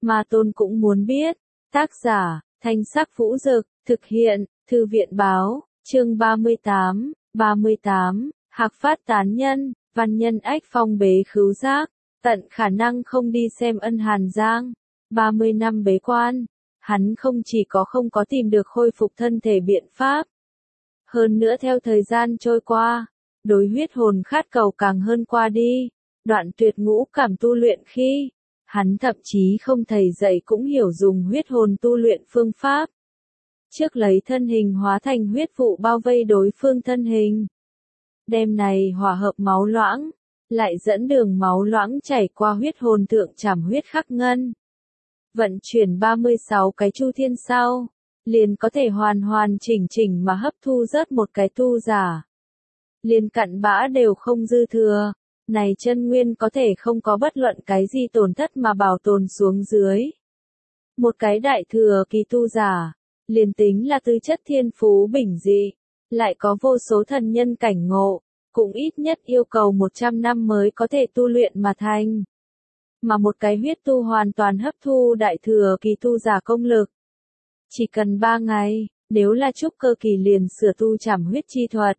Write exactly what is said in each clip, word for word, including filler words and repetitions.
Ma Tôn cũng muốn biết. Tác giả, Thanh Sắc Vũ Dực, thực hiện, Thư viện Báo, chương ba mươi tám, ba mươi tám, Hạc Phát tán nhân, văn nhân ách phong bế khứu giác, tận khả năng không đi xem Ân Hàn Giang. ba mươi năm bế quan, hắn không chỉ có không có tìm được khôi phục thân thể biện pháp. Hơn nữa theo thời gian trôi qua, đối huyết hồn khát cầu càng hơn qua đi, đoạn tuyệt ngũ cảm tu luyện khi, hắn thậm chí không thầy dạy cũng hiểu dùng huyết hồn tu luyện phương pháp. Trước lấy thân hình hóa thành huyết vụ bao vây đối phương thân hình. Đêm này hòa hợp máu loãng, lại dẫn đường máu loãng chảy qua huyết hồn thượng trảm huyết khắc ngân. Vận chuyển ba mươi sáu cái chu thiên sau, liền có thể hoàn hoàn chỉnh chỉnh mà hấp thu rớt một cái tu giả. Liền cặn bã đều không dư thừa, này chân nguyên có thể không có bất luận cái gì tổn thất mà bảo tồn xuống dưới. Một cái đại thừa kỳ tu giả, liền tính là tư chất thiên phú bình dị, lại có vô số thần nhân cảnh ngộ, cũng ít nhất yêu cầu một trăm năm mới có thể tu luyện mà thành. Mà một cái huyết tu hoàn toàn hấp thu đại thừa kỳ tu giả công lực. Chỉ cần ba ngày, nếu là trúc cơ kỳ liền sửa tu trảm huyết chi thuật.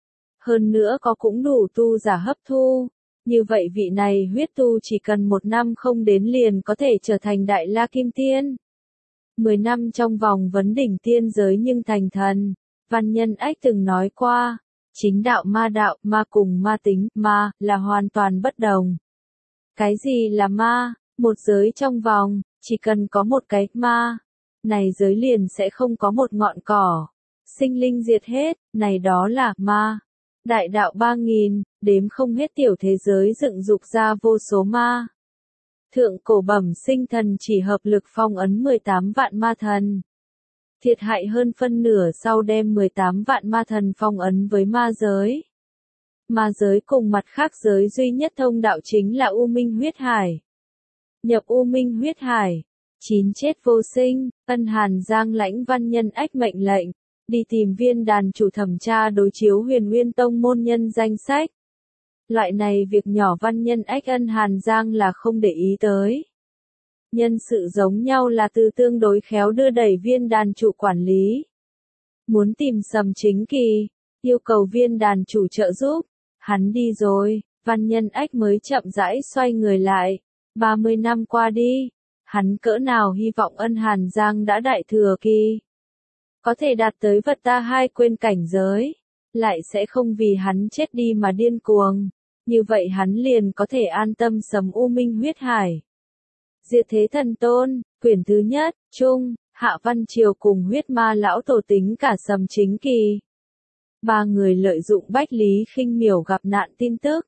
Hơn nữa có cũng đủ tu giả hấp thu. Như vậy vị này huyết tu chỉ cần một năm không đến liền có thể trở thành đại la kim tiên. Mười năm trong vòng vấn đỉnh tiên giới nhưng thành thần. Văn nhân ách từng nói qua, chính đạo ma đạo, ma cùng ma tính, ma là hoàn toàn bất đồng. Cái gì là ma? Một giới trong vòng, chỉ cần có một cái ma, này giới liền sẽ không có một ngọn cỏ. Sinh linh diệt hết, này đó là ma. Đại đạo ba nghìn, đếm không hết tiểu thế giới dựng dục ra vô số ma. Thượng cổ bẩm sinh thần chỉ hợp lực phong ấn mười tám vạn ma thần. Thiệt hại hơn phân nửa sau đem mười tám vạn ma thần phong ấn với ma giới. Ma giới cùng mặt khác giới duy nhất thông đạo chính là U Minh huyết hải. Nhập U Minh huyết hải, chín chết vô sinh, Ân Hàn Giang lãnh văn nhân ách mệnh lệnh, đi tìm viên đàn chủ thẩm tra đối chiếu Huyền Nguyên Tông môn nhân danh sách. Loại này việc nhỏ văn nhân ách Ân Hàn Giang là không để ý tới. Nhân sự giống nhau là từ tương đối khéo đưa đẩy viên đàn chủ quản lý. Muốn tìm Sầm Chính Kỳ, yêu cầu viên đàn chủ trợ giúp. Hắn đi rồi, văn nhân ách mới chậm rãi xoay người lại. ba mươi năm qua đi, hắn cỡ nào hy vọng Ân Hàn Giang đã đại thừa kỳ. Có thể đạt tới vật ta hai quên cảnh giới, lại sẽ không vì hắn chết đi mà điên cuồng. Như vậy hắn liền có thể an tâm sầm U Minh huyết hải. Diệt Thế Thần Tôn, quyển thứ nhất, Trung, Hạ Văn Triều cùng huyết ma lão tổ tính cả Sầm Chính Kỳ. Ba người lợi dụng Bách Lý Khinh Miểu gặp nạn tin tức.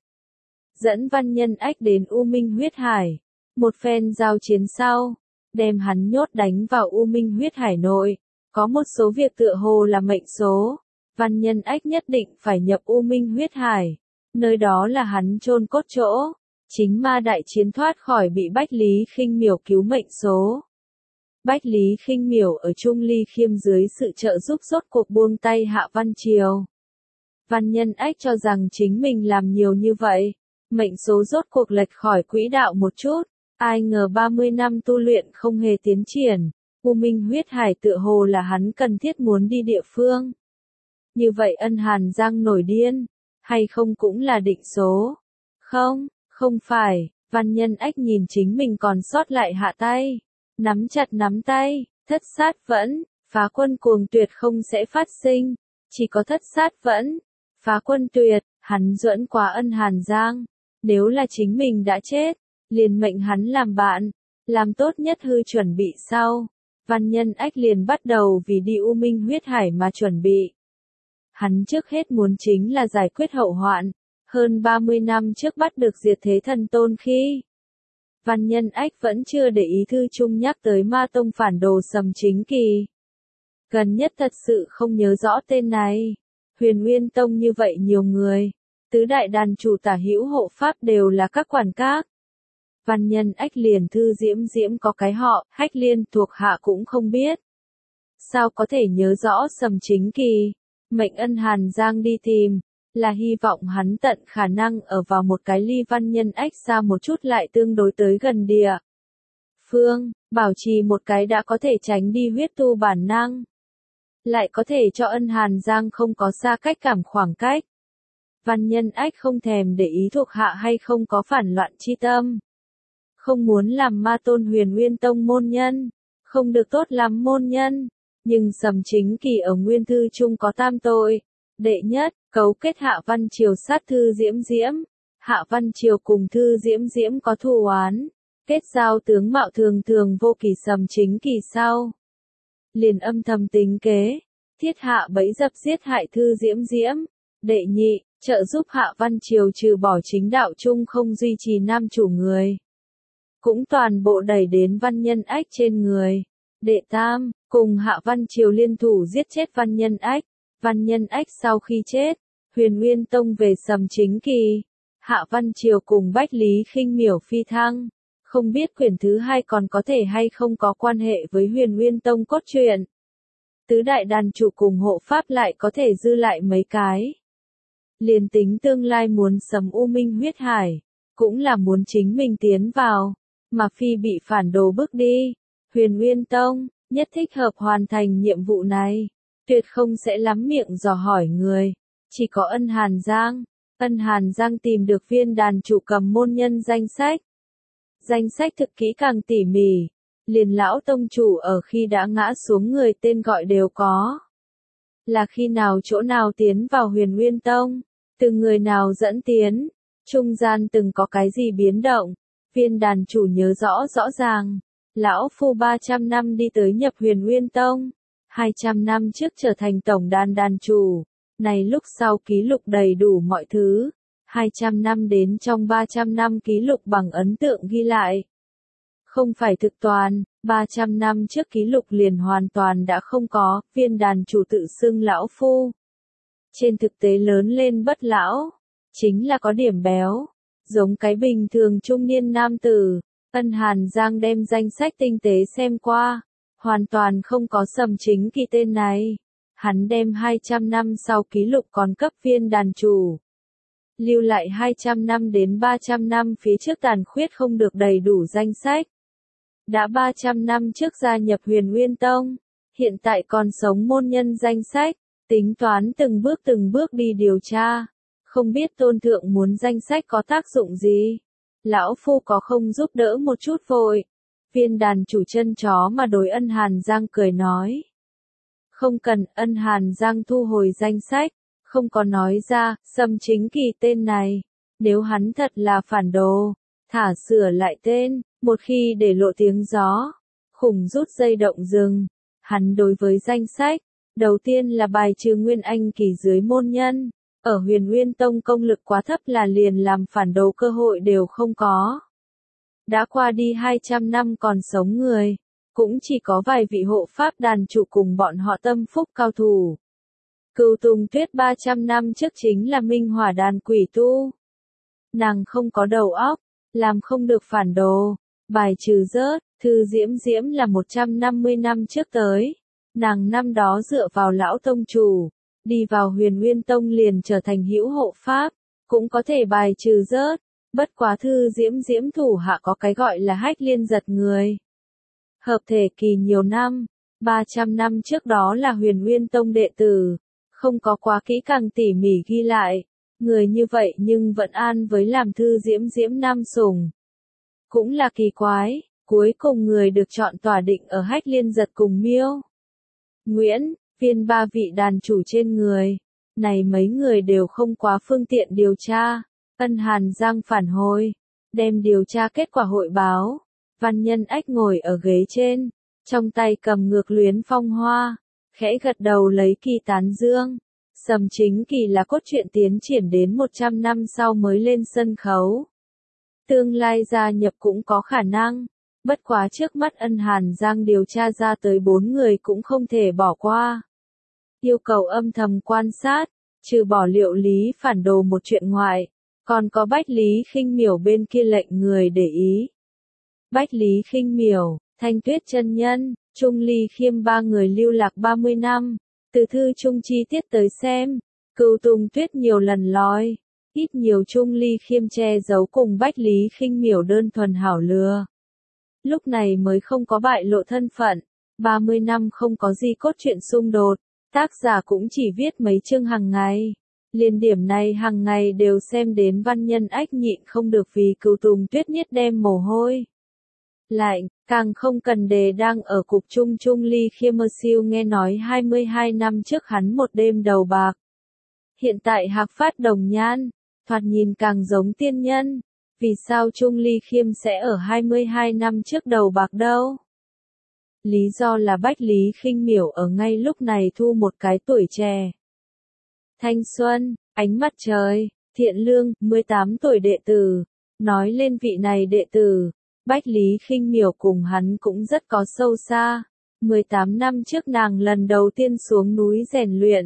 Dẫn văn nhân ách đến U Minh huyết hải. Một phen giao chiến sau, đem hắn nhốt đánh vào U Minh huyết hải nội. Có một số việc tựa hồ là mệnh số. Văn nhân ách nhất định phải nhập U Minh huyết hải. Nơi đó là hắn chôn cốt chỗ. Chính ma đại chiến thoát khỏi bị Bách Lý Khinh Miểu cứu mệnh số. Bách Lý Khinh Miểu ở Trung Ly Khiêm dưới sự trợ giúp rốt cuộc buông tay Hạ Văn Triều. Văn nhân ách cho rằng chính mình làm nhiều như vậy, mệnh số rốt cuộc lệch khỏi quỹ đạo một chút, ai ngờ ba mươi năm tu luyện không hề tiến triển, U Minh huyết hải tựa hồ là hắn cần thiết muốn đi địa phương. Như vậy Ân Hàn Giang nổi điên, hay không cũng là định số? Không, không phải, văn nhân ách nhìn chính mình còn sót lại hạ tay. Nắm chặt nắm tay, thất sát vẫn, phá quân cuồng tuyệt không sẽ phát sinh, chỉ có thất sát vẫn, phá quân tuyệt, hắn duẫn quá Ân Hàn Giang, nếu là chính mình đã chết, liền mệnh hắn làm bạn, làm tốt nhất hư chuẩn bị sau, văn nhân ách liền bắt đầu vì đi U Minh huyết hải mà chuẩn bị. Hắn trước hết muốn chính là giải quyết hậu hoạn, hơn ba mươi năm trước bắt được Diệt Thế Thần Tôn khi. Văn nhân ách vẫn chưa để ý thư chung nhắc tới ma tông phản đồ Sầm Chính Kỳ. Gần nhất thật sự không nhớ rõ tên này. Huyền Nguyên Tông như vậy nhiều người. Tứ đại đàn chủ tả hữu hộ pháp đều là các quản các. Văn nhân ách liền thư diễm diễm có cái họ, hách liên thuộc hạ cũng không biết. Sao có thể nhớ rõ Sầm Chính Kỳ? Mệnh Ân Hàn Giang đi tìm. Là hy vọng hắn tận khả năng ở vào một cái ly văn nhân ách xa một chút lại tương đối tới gần địa phương, bảo trì một cái đã có thể tránh đi huyết tu bản năng. Lại có thể cho Ân Hàn Giang không có xa cách cảm khoảng cách. Văn Nhân Ách không thèm để ý thuộc hạ hay không có phản loạn chi tâm. Không muốn làm ma tôn Huyền Nguyên Tông môn nhân, không được tốt lắm môn nhân. Nhưng Sầm Chính Kỳ ở Nguyên Thư Trung có tam tội. Đệ nhất, cấu kết Hạ Văn Triều sát Thư Diễm Diễm. Hạ Văn Triều cùng Thư Diễm Diễm có thù oán. Kết giao tướng mạo thường thường vô kỳ Sầm Chính Kỳ sau. Liền âm thầm tính kế, thiết hạ bẫy dập giết hại Thư Diễm Diễm. Đệ nhị, trợ giúp Hạ Văn Triều trừ bỏ chính đạo chung không duy trì nam chủ người. Cũng toàn bộ đẩy đến Văn Nhân Ách trên người. Đệ tam, cùng Hạ Văn Triều liên thủ giết chết Văn Nhân Ách. Văn Nhân Ách sau khi chết, Huyền Nguyên Tông về Sầm Chính Kỳ. Hạ Văn Triều cùng Bách Lý Khinh Miểu phi thăng. Không biết quyển thứ hai còn có thể hay không có quan hệ với Huyền Nguyên Tông cốt truyện. Tứ đại đàn chủ cùng hộ pháp lại có thể dư lại mấy cái. Liền tính tương lai muốn sấm U Minh huyết hải, cũng là muốn chính mình tiến vào, mà phi bị phản đồ bước đi. Huyền Nguyên Tông, nhất thích hợp hoàn thành nhiệm vụ này, tuyệt không sẽ lắm miệng dò hỏi người, chỉ có Ân Hàn Giang. Ân Hàn Giang tìm được viên đàn chủ cầm môn nhân danh sách. Danh sách thực kỹ càng tỉ mỉ, liền lão tông chủ ở khi đã ngã xuống người tên gọi đều có. Là khi nào chỗ nào tiến vào Huyền Nguyên Tông, từng người nào dẫn tiến, trung gian từng có cái gì biến động, viên đàn chủ nhớ rõ rõ ràng. Lão phu ba trăm năm đi tới nhập Huyền Nguyên Tông, hai trăm năm trước trở thành tổng đàn đàn chủ, này lúc sau ký lục đầy đủ mọi thứ. hai trăm năm đến trong ba trăm năm ký lục bằng ấn tượng ghi lại. Không phải thực toàn, ba trăm năm trước ký lục liền hoàn toàn đã không có, viên đàn chủ tự xưng lão phu. Trên thực tế lớn lên bất lão, chính là có điểm béo, giống cái bình thường trung niên nam tử. Ân Hàn Giang đem danh sách tinh tế xem qua, hoàn toàn không có Sầm Chính Kỳ tên này. Hắn đem hai trăm năm sau ký lục còn cấp viên đàn chủ. Lưu lại hai trăm năm đến ba trăm năm phía trước tàn khuyết không được đầy đủ danh sách. Đã ba trăm năm trước gia nhập Huyền Nguyên Tông, hiện tại còn sống môn nhân danh sách, tính toán từng bước từng bước đi điều tra. Không biết tôn thượng muốn danh sách có tác dụng gì? Lão phu có không giúp đỡ một chút vội? Viên đàn chủ chân chó mà đối Ân Hàn Giang cười nói. Không cần. Ân Hàn Giang thu hồi danh sách, không có nói ra Sầm Chính Kỳ tên này. Nếu hắn thật là phản đồ, thả sửa lại tên, một khi để lộ tiếng gió, khủng rút dây động rừng. Hắn đối với danh sách, đầu tiên là bài trừ Nguyên Anh kỳ dưới môn nhân. Ở Huyền Nguyên Tông công lực quá thấp là liền làm phản đồ cơ hội đều không có. Đã qua đi hai trăm năm còn sống người, cũng chỉ có vài vị hộ pháp đàn chủ cùng bọn họ tâm phúc cao thủ. Cửu Tùng Tuyết ba trăm năm trước chính là Minh Hỏa đàn quỷ tu. Nàng không có đầu óc, làm không được phản đồ, bài trừ rớt. Thư Diễm Diễm là một trăm năm mươi năm trước tới. Nàng năm đó dựa vào lão tông chủ, đi vào Huyền Nguyên Tông liền trở thành hữu hộ pháp, cũng có thể bài trừ rớt. Bất quá Thư Diễm Diễm thủ hạ có cái gọi là Hách Liên giật người. Hợp thể kỳ nhiều năm, ba trăm năm trước đó là Huyền Nguyên Tông đệ tử, không có quá kỹ càng tỉ mỉ ghi lại. Người như vậy nhưng vẫn an với làm Thư Diễm Diễm nam sủng. Cũng là kỳ quái, cuối cùng người được chọn tỏa định ở Hách Liên giật cùng Miêu Nguyễn, viên ba vị đàn chủ trên người. Này mấy người đều không quá phương tiện điều tra. Ân Hàn Giang phản hồi, đem điều tra kết quả hội báo. Văn Nhân Ách ngồi ở ghế trên, trong tay cầm ngược luyến phong hoa, khẽ gật đầu lấy kỳ tán dương. Sầm Chính Kỳ là cốt truyện tiến triển đến một trăm năm sau mới lên sân khấu. Tương lai gia nhập cũng có khả năng, bất quá trước mắt Ân Hàn Giang điều tra ra tới bốn người cũng không thể bỏ qua. Yêu cầu âm thầm quan sát, trừ bỏ Liệu Lý phản đồ một chuyện ngoại, còn có Bách Lý Khinh Miểu bên kia lệnh người để ý. Bách Lý Khinh Miểu, Thanh Tuyết chân nhân, Trung Ly Khiêm ba người lưu lạc ba mươi năm, từ thư trung chi tiết tới xem, Cửu Tùng Tuyết nhiều lần lói, ít nhiều Trung Ly Khiêm che giấu cùng Bách Lý Khinh Miểu đơn thuần hảo lừa. lúc này mới không có bại lộ thân phận. ba mươi năm không có gì cốt truyện xung đột, tác giả cũng chỉ viết mấy chương hàng ngày. Liên điểm này hàng ngày đều xem đến văn nhân ách nhịn không được vì Cửu Tùng Tuyết Niết đem mồ hôi lạnh, càng không cần đề đang ở cục Trung Trung Ly Khiêm Mơ Siêu nghe nói hai mươi hai năm trước hắn một đêm đầu bạc. Hiện tại Hạc Phát đồng nhan, thoạt nhìn càng giống tiên nhân, vì sao Trung Ly Khiêm sẽ ở hai mươi hai năm trước đầu bạc đâu? Lý do là Bách Lý Khinh Miểu ở ngay lúc này thu một cái tuổi trẻ. Thanh xuân, ánh mặt trời, thiện lương, mười tám tuổi đệ tử. Nói lên vị này đệ tử, Bách Lý Khinh Miểu cùng hắn cũng rất có sâu xa. mười tám năm trước nàng lần đầu tiên xuống núi rèn luyện.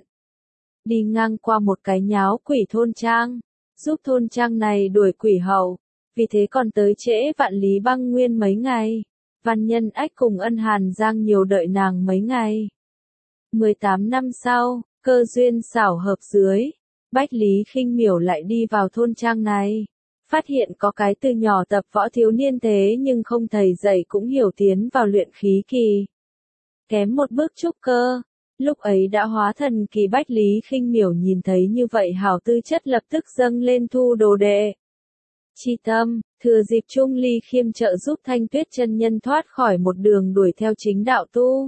Đi ngang qua một cái nháo quỷ thôn trang, giúp thôn trang này đuổi quỷ hậu, vì thế còn tới trễ Vạn Lý Băng Nguyên mấy ngày. Văn nhân ách cùng Ân Hàn Giang nhiều đợi nàng mấy ngày. mười tám năm sau, cơ duyên xảo hợp dưới, Bách Lý Khinh Miểu lại đi vào thôn trang này. Phát hiện có cái từ nhỏ tập võ thiếu niên thế nhưng không thầy dạy cũng hiểu tiến vào luyện khí kỳ. Kém một bước trúc cơ, lúc ấy đã hóa thần kỳ. Bách Lý Khinh Miểu nhìn thấy như vậy hảo tư chất lập tức dâng lên thu đồ đệ. Chi tâm, thừa dịp Trung Ly Khiêm trợ giúp Thanh Tuyết chân nhân thoát khỏi một đường đuổi theo chính đạo tu.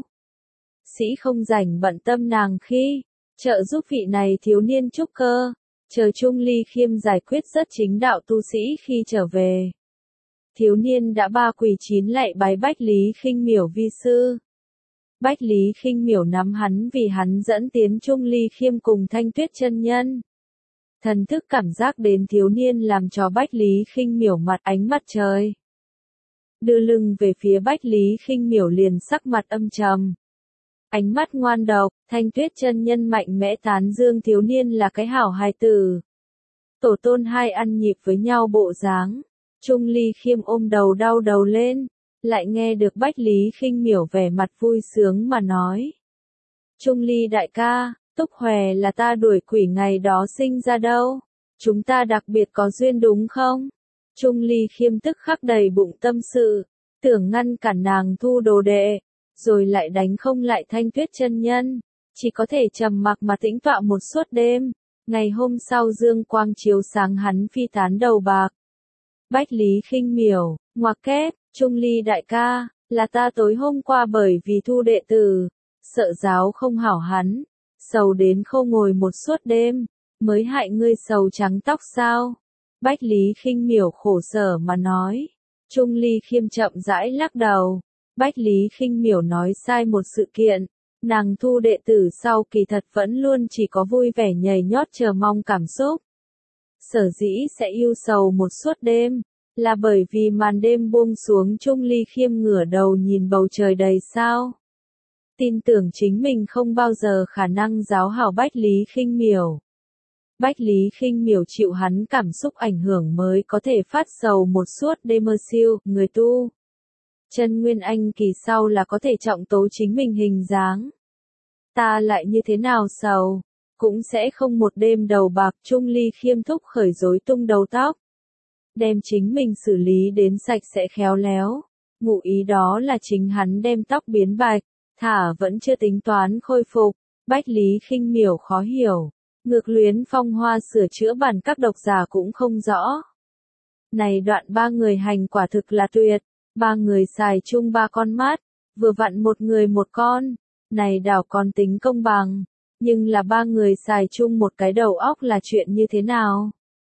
Sĩ không rảnh bận tâm nàng khi trợ giúp vị này thiếu niên trúc cơ, chờ Trung Ly Khiêm giải quyết rất chính đạo tu sĩ khi trở về. Thiếu niên đã ba quỳ chín lạy bái Bách Lý Khinh Miểu vi sư. Bách Lý Khinh Miểu nắm hắn vì hắn dẫn tiến Trung Ly Khiêm cùng Thanh Tuyết chân nhân. Thần thức cảm giác đến thiếu niên làm cho Bách Lý Khinh Miểu mặt ánh mặt trời. Đưa lưng về phía Bách Lý Khinh Miểu liền sắc mặt âm trầm. Ánh mắt ngoan độc, Thanh Tuyết chân nhân mạnh mẽ tán dương thiếu niên là cái hảo hài tử. Tổ tôn hai ăn nhịp với nhau bộ dáng. Trung Ly Khiêm ôm đầu đau đầu lên, lại nghe được Bách Lý Khinh Miểu vẻ mặt vui sướng mà nói. Trung Ly đại ca, Túc Hòe là ta đuổi quỷ ngày đó sinh ra đâu. Chúng ta đặc biệt có duyên đúng không? Trung Ly Khiêm tức khắc đầy bụng tâm sự, tưởng ngăn cản nàng thu đồ đệ, rồi lại đánh không lại Thanh Tuyết chân nhân, chỉ có thể trầm mặc mà tĩnh tọa một suốt đêm. Ngày hôm sau dương quang chiếu sáng hắn phi tán đầu bạc. Bách Lý Khinh Miểu, ngoặc kép, Trung Ly đại ca, là ta tối hôm qua bởi vì thu đệ tử, sợ giáo không hảo hắn, sầu đến khô ngồi một suốt đêm, mới hại ngươi sầu trắng tóc sao? Bách Lý Khinh Miểu khổ sở mà nói. Trung Ly Khiêm chậm rãi lắc đầu. Bách Lý Khinh Miểu nói sai một sự kiện, nàng thu đệ tử sau kỳ thật vẫn luôn chỉ có vui vẻ nhảy nhót chờ mong cảm xúc. Sở dĩ sẽ yêu sầu một suốt đêm, là bởi vì màn đêm buông xuống Trung Ly Khiêm ngửa đầu nhìn bầu trời đầy sao. Tin tưởng chính mình không bao giờ khả năng giáo hảo Bách Lý Khinh Miểu. Bách Lý Khinh Miểu chịu hắn cảm xúc ảnh hưởng mới có thể phát sầu một suốt đêm mơ siêu, người tu. Chân Nguyên Anh kỳ sau là có thể trọng tố chính mình hình dáng. Ta lại như thế nào sầu, cũng sẽ không một đêm đầu bạc. Trung Ly Khiêm thúc khởi rối tung đầu tóc. Đem chính mình xử lý đến sạch sẽ khéo léo. Ngụ ý đó là chính hắn đem tóc biến bạch, thả vẫn chưa tính toán khôi phục. Bách Lý Khinh Miểu khó hiểu. Ngược Luyến Phong Hoa sửa chữa bản các độc giả cũng không rõ. Này đoạn ba người hành quả thực là tuyệt. Ba người xài chung ba con mắt, vừa vặn một người một con, này đảo còn tính công bằng, nhưng là ba người xài chung một cái đầu óc là chuyện như thế nào?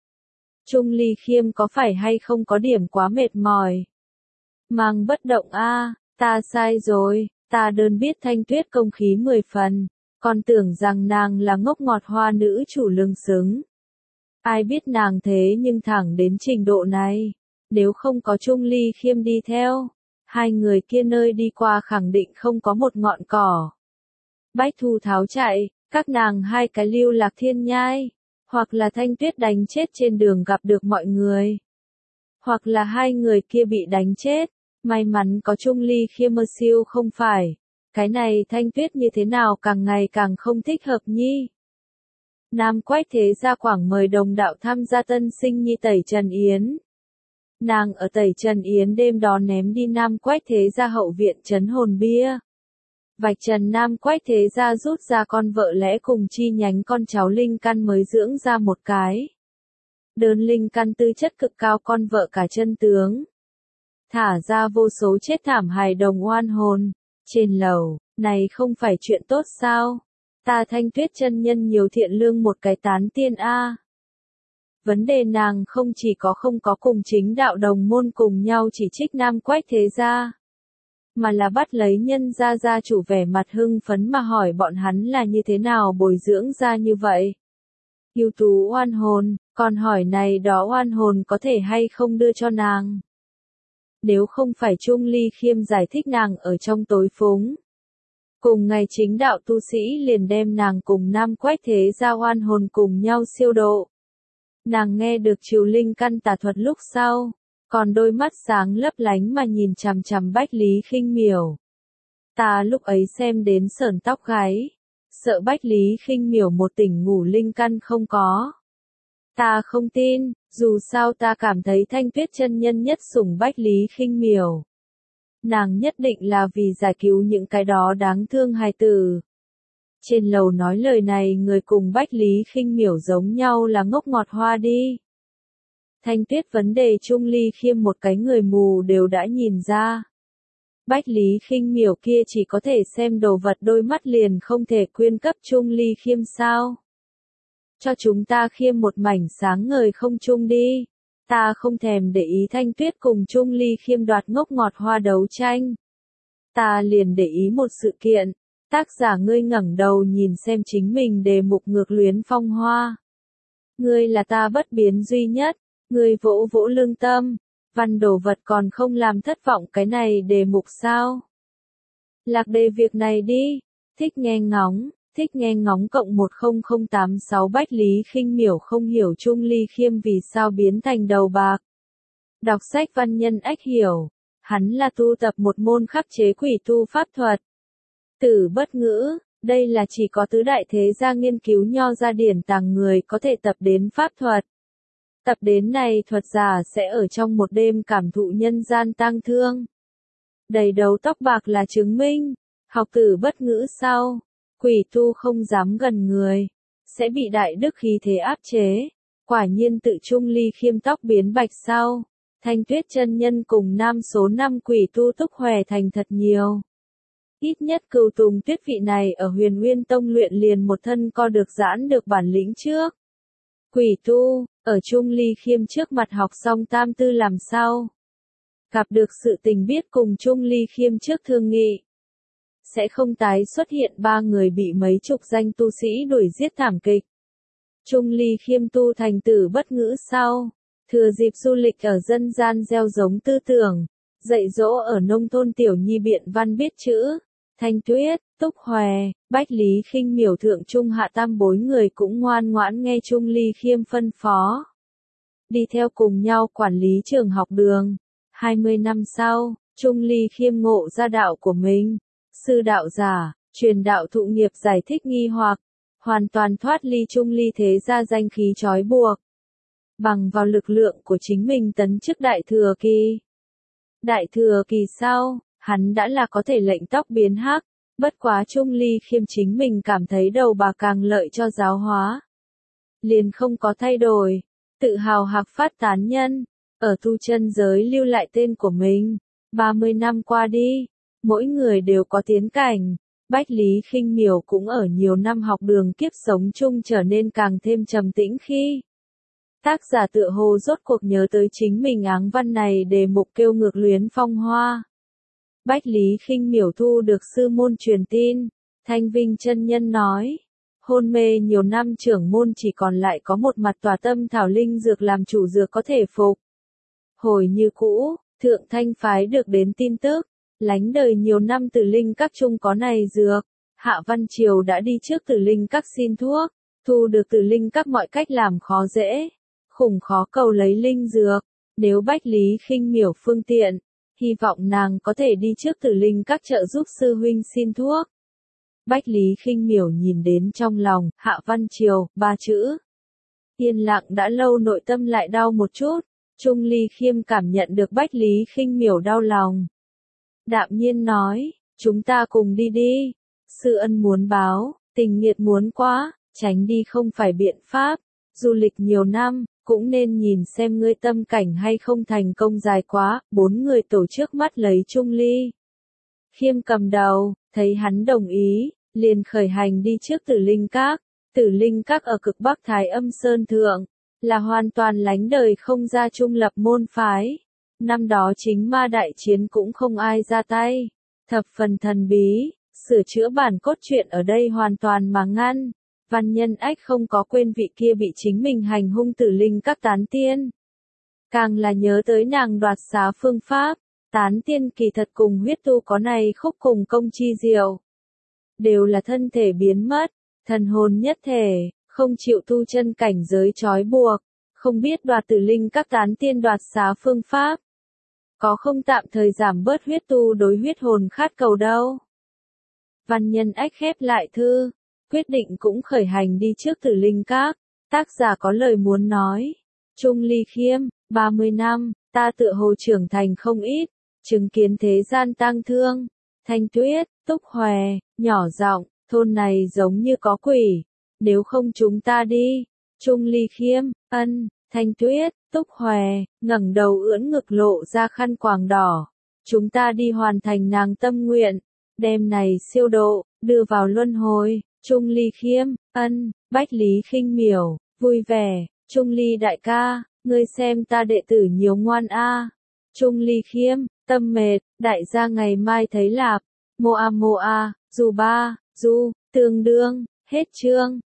Trung Ly Khiêm có phải hay không có điểm quá mệt mỏi? Mang bất động a, à, ta sai rồi, ta đơn biết Thanh Tuyết công khí mười phần, còn tưởng rằng nàng là ngốc ngọt hoa nữ chủ lương xứng. Ai biết nàng thế nhưng thẳng đến trình độ này. Nếu không có Trung Ly Khiêm đi theo, hai người kia nơi đi qua khẳng định không có một ngọn cỏ. Bách Thu tháo chạy, các nàng hai cái lưu lạc thiên nhai, hoặc là Thanh Tuyết đánh chết trên đường gặp được mọi người, hoặc là hai người kia bị đánh chết, may mắn có Trung Ly Khiêm mơ siêu không phải. Cái này Thanh Tuyết như thế nào càng ngày càng không thích hợp nhi. Nam Quách Thế Gia Quảng mời đồng đạo tham gia tân sinh nhi tẩy Trần Yến. Nàng ở Tẩy Trần Yến đêm đó ném đi Nam Quách Thế Gia hậu viện trấn hồn bia. Vạch trần Nam Quách Thế Gia rút ra con vợ lẽ cùng chi nhánh con cháu linh căn mới dưỡng ra một cái. Đơn linh căn tư chất cực cao con vợ cả chân tướng. Thả ra vô số chết thảm hài đồng oan hồn. Trên lầu, này không phải chuyện tốt sao? Ta Thanh Tuyết chân nhân nhiều thiện lương một cái tán tiên a. Vấn đề nàng không chỉ có không có cùng chính đạo đồng môn cùng nhau chỉ trích Nam Quách Thế Gia, mà là bắt lấy nhân gia gia chủ vẻ mặt hưng phấn mà hỏi bọn hắn là như thế nào bồi dưỡng ra như vậy. Ưu tú oan hồn, còn hỏi này đó oan hồn có thể hay không đưa cho nàng. Nếu không phải Trung Ly Khiêm giải thích nàng ở trong tối phúng. Cùng ngày chính đạo tu sĩ liền đem nàng cùng Nam Quách Thế Gia oan hồn cùng nhau siêu độ. Nàng nghe được Triều Linh căn tà thuật lúc sau, còn đôi mắt sáng lấp lánh mà nhìn chằm chằm Bách Lý Khinh Miểu. Ta lúc ấy xem đến sởn tóc gáy, sợ Bách Lý Khinh Miểu một tỉnh ngủ linh căn không có. Ta không tin, dù sao ta cảm thấy Thanh Tuyết chân nhân nhất sủng Bách Lý Khinh Miểu. Nàng nhất định là vì giải cứu những cái đó đáng thương hài tử. Trên lầu nói lời này người cùng Bách Lý Khinh Miểu giống nhau là ngốc ngọt hoa đi. Thanh Tuyết vấn đề Trung Ly Khiêm một cái người mù đều đã nhìn ra. Bách Lý Khinh Miểu kia chỉ có thể xem đồ vật đôi mắt liền không thể quyên cấp Trung Ly Khiêm sao. Cho chúng ta Khiêm một mảnh sáng ngời không chung đi. Ta không thèm để ý Thanh Tuyết cùng Trung Ly Khiêm đoạt ngốc ngọt hoa đấu tranh. Ta liền để ý một sự kiện. Tác giả ngươi ngẩng đầu nhìn xem chính mình đề mục ngược luyến phong hoa. Ngươi là ta bất biến duy nhất, ngươi vỗ vỗ lương tâm, văn đồ vật còn không làm thất vọng cái này đề mục sao. Lạc đề việc này đi, thích nghe ngóng, thích nghe ngóng cộng một không không tám sáu Bách Lý Khinh Miểu không hiểu Trung Ly Khiêm vì sao biến thành đầu bạc. Đọc sách văn nhân ách hiểu, hắn là tu tập một môn khắc chế quỷ tu pháp thuật. Tử bất ngữ, đây là chỉ có tứ đại thế gia nghiên cứu nho ra điển tàng người có thể tập đến pháp thuật. Tập đến này thuật giả sẽ ở trong một đêm cảm thụ nhân gian tang thương. Đầy đầu tóc bạc là chứng minh, học tử bất ngữ sau, quỷ tu không dám gần người, sẽ bị đại đức khí thế áp chế. Quả nhiên tự Trung Ly Khiêm tóc biến bạch sau, Thanh Tuyết chân nhân cùng nam số năm quỷ tu túc hòe thành thật nhiều. Ít nhất Cửu Tùng Tuyết vị này ở Huyền Nguyên Tông luyện liền một thân co được giãn được bản lĩnh trước. Quỷ tu, ở Trung Ly Khiêm trước mặt học xong tam tư làm sao? Gặp được sự tình biết cùng Trung Ly Khiêm trước thương nghị. Sẽ không tái xuất hiện ba người bị mấy chục danh tu sĩ đuổi giết thảm kịch. Trung Ly Khiêm tu thành tử bất ngữ sau, thừa dịp du lịch ở dân gian gieo giống tư tưởng, dạy dỗ ở nông thôn tiểu nhi biện văn biết chữ. Thanh Tuyết, Túc Hòe, Bách Lý Khinh Miểu thượng trung hạ tam bối người cũng ngoan ngoãn nghe Trung Ly Khiêm phân phó. Đi theo cùng nhau quản lý trường học đường. hai mươi năm sau, Trung Ly Khiêm ngộ ra đạo của mình. Sư đạo giả, truyền đạo thụ nghiệp giải thích nghi hoặc, hoàn toàn thoát ly Trung Ly thế gia danh khí trói buộc. Bằng vào lực lượng của chính mình tấn chức đại thừa kỳ. Đại thừa kỳ sau, hắn đã là có thể lệnh tóc biến hắc, bất quá Trung Ly Khiêm chính mình cảm thấy đầu bà càng lợi cho giáo hóa. Liền không có thay đổi, tự hào hạc phát tán nhân, ở tu chân giới lưu lại tên của mình. ba mươi năm qua đi, mỗi người đều có tiến cảnh, Bách Lý Khinh Miểu cũng ở nhiều năm học đường kiếp sống chung trở nên càng thêm trầm tĩnh khi. Tác giả tựa hồ rốt cuộc nhớ tới chính mình áng văn này đề mục kêu ngược luyến phong hoa. Bách Lý Khinh Miểu thu được sư môn truyền tin, Thanh Vinh chân nhân nói, hôn mê nhiều năm trưởng môn chỉ còn lại có một mặt tòa tâm thảo linh dược làm chủ dược có thể phục. Hồi như cũ, Thượng Thanh phái được đến tin tức, lánh đời nhiều năm Tử Linh Các chung có này dược, Hạ Văn Triều đã đi trước Tử Linh Các xin thuốc, thu được Tử Linh Các mọi cách làm khó dễ, khủng khó cầu lấy linh dược, nếu Bách Lý Khinh Miểu phương tiện. Hy vọng nàng có thể đi trước Tử Linh Các trợ giúp sư huynh xin thuốc. Bách Lý Khinh Miểu nhìn đến trong lòng, Hạ Văn Triều, ba chữ. Yên lặng đã lâu nội tâm lại đau một chút, Trung Ly Khiêm cảm nhận được Bách Lý Khinh Miểu đau lòng. Đạm nhiên nói, chúng ta cùng đi đi. Sư ân muốn báo, tình nghiệt muốn quá, tránh đi không phải biện pháp. Du lịch nhiều năm, cũng nên nhìn xem ngươi tâm cảnh hay không thành công dài quá. Bốn người tổ trước mắt lấy Trung Ly Khiêm cầm đầu, thấy hắn đồng ý, liền khởi hành đi trước Tử Linh Các. Tử Linh Các ở cực Bắc Thái Âm Sơn Thượng, là hoàn toàn lánh đời không ra trung lập môn phái. Năm đó chính ma đại chiến cũng không ai ra tay, thập phần thần bí, sửa chữa bản cốt truyện ở đây hoàn toàn mà ngăn. Văn Nhân Ách không có quên vị kia bị chính mình hành hung Tử Linh Các tán tiên. Càng là nhớ tới nàng đoạt xá phương pháp, tán tiên kỳ thật cùng huyết tu có này khúc cùng công chi diệu. Đều là thân thể biến mất, thần hồn nhất thể, không chịu tu chân cảnh giới trói buộc, không biết đoạt Tử Linh Các tán tiên đoạt xá phương pháp. Có không tạm thời giảm bớt huyết tu đối huyết hồn khát cầu đâu. Văn Nhân Ách khép lại thư, quyết định cũng khởi hành đi trước Tử Linh Các. Tác giả có lời muốn nói. Trung Ly Khiêm, ba mươi năm, ta tựa hồ trưởng thành không ít, chứng kiến thế gian tang thương. Thanh Tuyết, Túc Hòe, nhỏ giọng, thôn này giống như có quỷ, nếu không chúng ta đi. Trung Ly Khiêm, ân. Thanh Tuyết, Túc Hòe, ngẩng đầu ưỡn ngực lộ ra khăn quàng đỏ. Chúng ta đi hoàn thành nàng tâm nguyện, đem này siêu độ, đưa vào luân hồi. Trung Ly Khiêm, ân. Bách Lý Khinh Miểu, vui vẻ. Trung Ly đại ca, ngươi xem ta đệ tử nhiều ngoan a. Trung Ly Khiêm, tâm mệt, đại gia ngày mai thấy lạp. Moa Moa, dù ba, du, tương đương, hết chương.